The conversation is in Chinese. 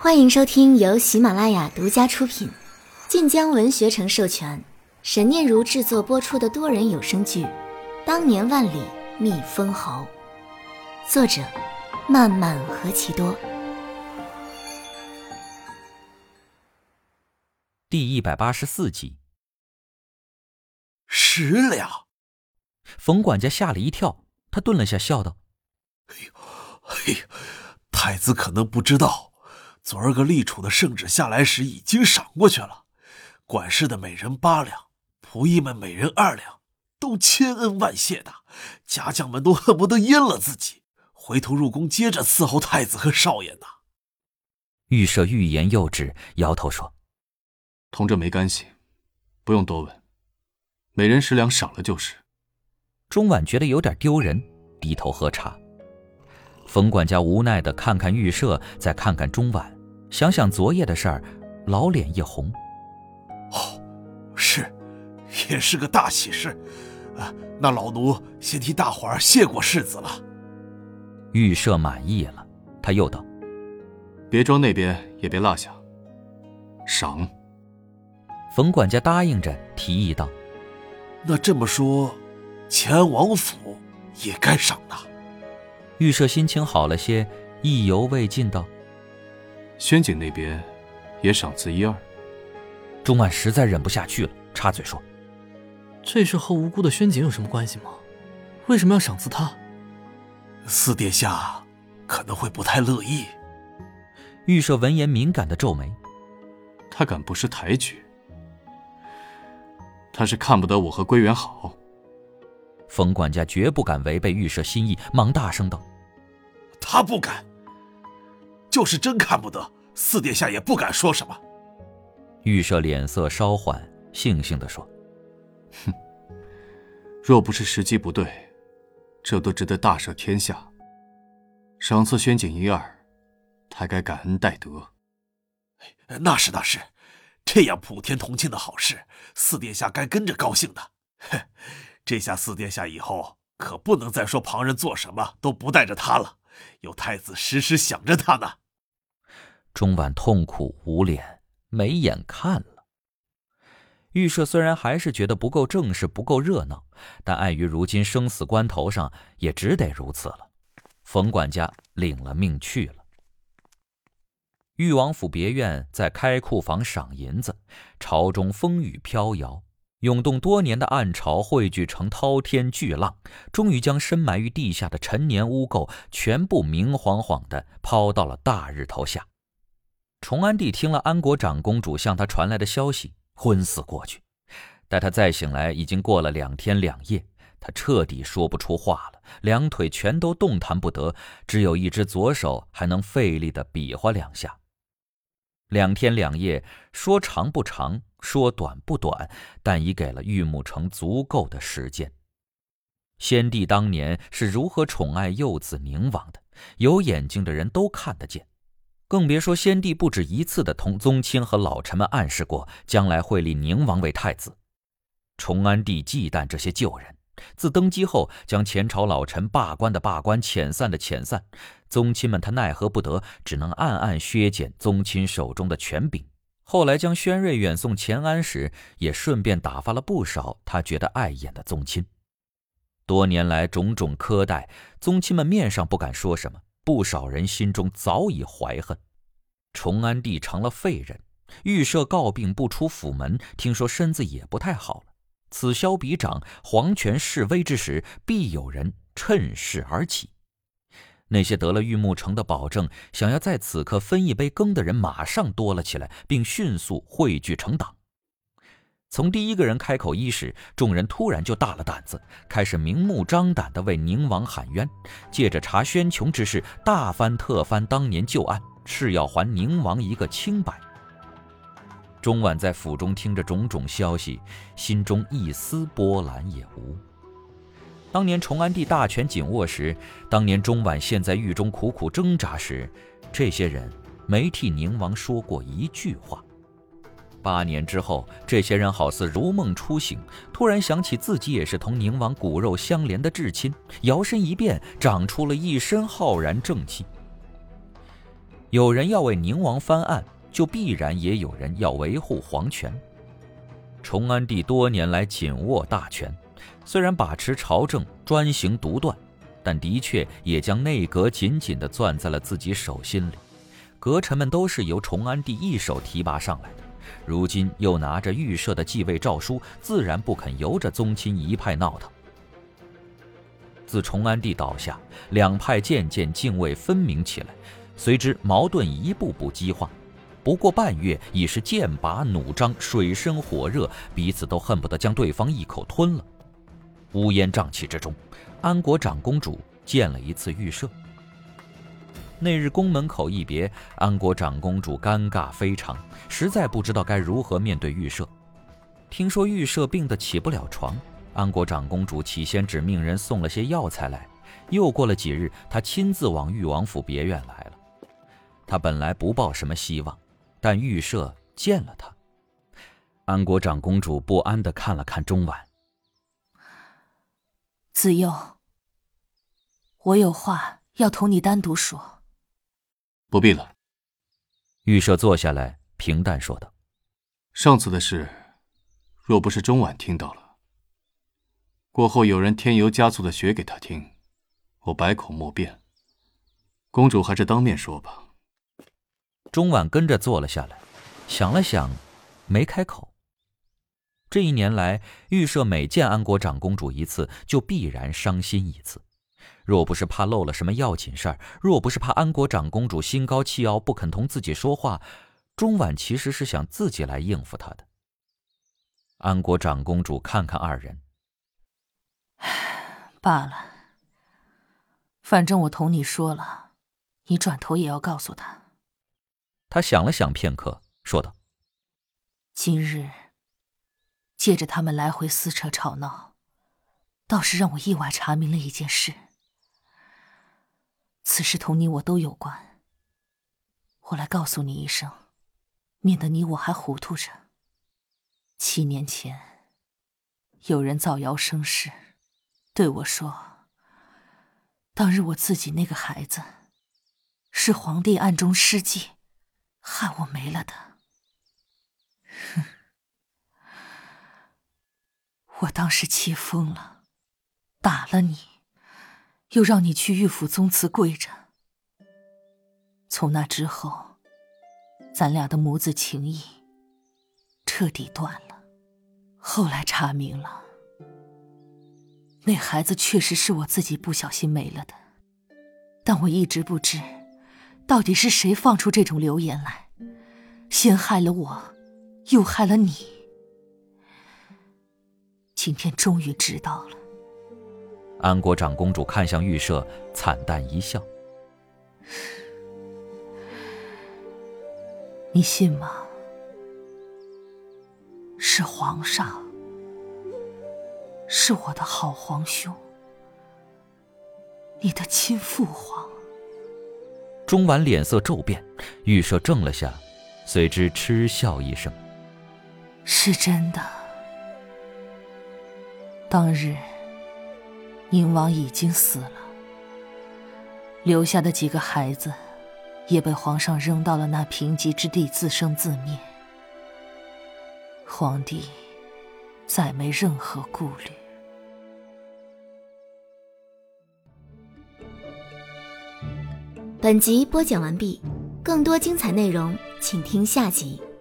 欢迎收听由喜马拉雅独家出品，晋江文学城授权，沈念如制作播出的多人有声剧《当年万里觅封侯》，作者漫漫何其多。 第184集。 10两！ 冯管家吓了一跳，他顿了下，笑道： 哎呦，太子可能不知道，昨儿个立储的圣旨下来时已经赏过去了，管事的每人8两，仆役们每人2两，都千恩万谢的，家将们都恨不得阉了自己，回头入宫接着伺候太子和少爷呢。 御舍欲言又止，摇头说： 同这没干系，不用多问，每人10两赏了就是。 钟婉觉得有点丢人，低头喝茶。冯管家无奈地看看御舍，再看看钟婉，想想昨夜的事儿，老脸一红。 是，也是个大喜事那老奴先替大伙儿谢过世子了。 御舍满意了，他又道： 别庄那边也别落下，赏。 冯管家答应着，提议道： 那这么说，前安王府也该赏呢。 御舍心情好了些，意犹未尽道： 宣景那边也赏赐1、2。 钟婉实在忍不下去了，插嘴说： 这事和无辜的宣景有什么关系吗？为什么要赏赐他？ 四殿下可能会不太乐意。 御舍闻言敏感地皱眉： 他敢不识抬举，他是看不得我和归元好。 冯管家绝不敢违背御舍心意，忙大声道： 他不敢，就是真看不得，四殿下也不敢说什么。 御舍脸色稍缓，悻悻地说： 哼，若不是时机不对，这都值得大赦天下。赏赐宣景1、2，他该感恩戴德。 那是，这样普天同庆的好事，四殿下该跟着高兴的。这下四殿下以后可不能再说旁人做什么都不带着他了，有太子时时想着他呢。 钟婉痛苦无脸，没眼看了。御舍虽然还是觉得不够正式，不够热闹，但碍于如今生死关头上，也只得如此了。冯管家领了命去了。裕王府别院在开库房赏银子，朝中风雨飘摇，涌动多年的暗潮汇聚成滔天巨浪，终于将深埋于地下的陈年污垢全部明晃晃地抛到了大日头下。崇安帝听了安国长公主向他传来的消息，昏死过去。待他再醒来，已经过了2天2夜，他彻底说不出话了，两腿全都动弹不得，只有一只左手还能费力地比划2下。2天2夜，说长不长，说短不短，但已给了玉木城足够的时间。先帝当年是如何宠爱幼子宁王的，有眼睛的人都看得见，更别说先帝不止一次地同宗亲和老臣们暗示过，将来会立宁王为太子。崇安帝忌惮这些旧人，自登基后将前朝老臣罢官的罢官，遣散的遣散，宗亲们他奈何不得，只能暗暗削减宗亲手中的权柄。后来将宣瑞远送乾安时，也顺便打发了不少他觉得碍眼的宗亲。多年来种种苛待，宗亲们面上不敢说什么，不少人心中早已怀恨。崇安帝成了废人，御舍告病不出府门，听说身子也不太好了。此消彼长，皇权示威之时，必有人趁势而起。那些得了玉木城的保证，想要在此刻分一杯羹的人马上多了起来，并迅速汇聚成党。从第一个人开口伊始，众人突然就大了胆子，开始明目张胆地为宁王喊冤，借着查宣琼之事，大翻特翻当年旧案，是要还宁王一个清白。钟婉在府中听着种种消息，心中一丝波澜也无。当年崇安帝大权紧握时，当年钟婉陷在狱中苦苦挣扎时，这些人没替宁王说过一句话。8年之后，这些人好似如梦初醒，突然想起自己也是同宁王骨肉相连的至亲，摇身一变，长出了一身浩然正气。 有人要为宁王翻案，就必然也有人要维护皇权。崇安帝多年来紧握大权，虽然把持朝政，专行独断，但的确也将内阁紧紧地攥在了自己手心里。阁臣们都是由崇安帝一手提拔上来的，如今又拿着预设的继位诏书，自然不肯由着宗亲一派闹腾。自崇安帝倒下，两派渐渐泾渭分明起来，随之矛盾一步步激化。不过半月，已是剑拔弩张，水深火热，彼此都恨不得将对方一口吞了。乌烟瘴气之中，安国长公主见了一次御舍。那日宫门口一别，安国长公主尴尬非常，实在不知道该如何面对御舍。听说御舍病得起不了床，安国长公主起先只命人送了些药材来，又过了几日，她亲自往裕王府别院来了。她本来不抱什么希望，但御舍见了她。安国长公主不安地看了看钟婉。 子佑，我有话要同你单独说。 不必了。 御舍坐下来，平淡说道： 上次的事，若不是钟婉听到了，过后有人添油加醋的学给他听，我百口莫辩。公主还是当面说吧。 钟婉跟着坐了下来，想了想，没开口。这一年来，御舍每见安国长公主一次，就必然伤心一次。若不是怕漏了什么要紧事儿，若不是怕安国长公主心高气傲不肯同自己说话，钟婉其实是想自己来应付她的。安国长公主看看二人， 罢了，反正我同你说了，你转头也要告诉他。 她想了想片刻，说道： 今日借着他们来回撕扯吵闹，倒是让我意外查明了一件事。此事同你我都有关，我来告诉你一声，免得你我还糊涂着。7年前，有人造谣生事，对我说，当日我自己那个孩子，是皇帝暗中施计，害我没了的。哼！我当时气疯了，打了你，又让你去御府宗祠跪着。从那之后，咱俩的母子情谊彻底断了。后来查明了，那孩子确实是我自己不小心没了的，但我一直不知，到底是谁放出这种流言来，先害了我，又害了你。今天终于知道了。 安国长公主看向御舍，惨淡一笑： 你信吗？是皇上，是我的好皇兄，你的亲父皇。 钟婉脸色骤变，御舍怔了下，随之嗤笑一声： 是真的。当日宁王已经死了，留下的几个孩子也被皇上扔到了那贫瘠之地，自生自灭。皇帝再没任何顾虑。 本集播讲完毕，更多精彩内容请听下集。